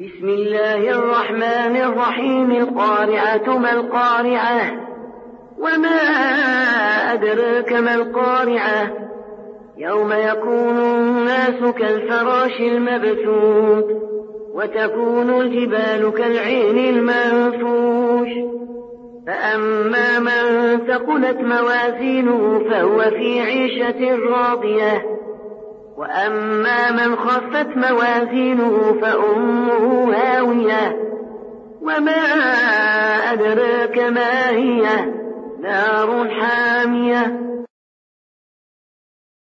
بسم الله الرحمن الرحيم. القارعة ما القارعة وما أدراك ما القارعة يوم يكون الناس كالفراش المبثوث وتكون الجبال كالعهن المنفوش فأما من ثقلت موازينه فهو في عيشة راضية وأما من خفت موازينه فأمه هاوية وما أدراك ما هي نار حامية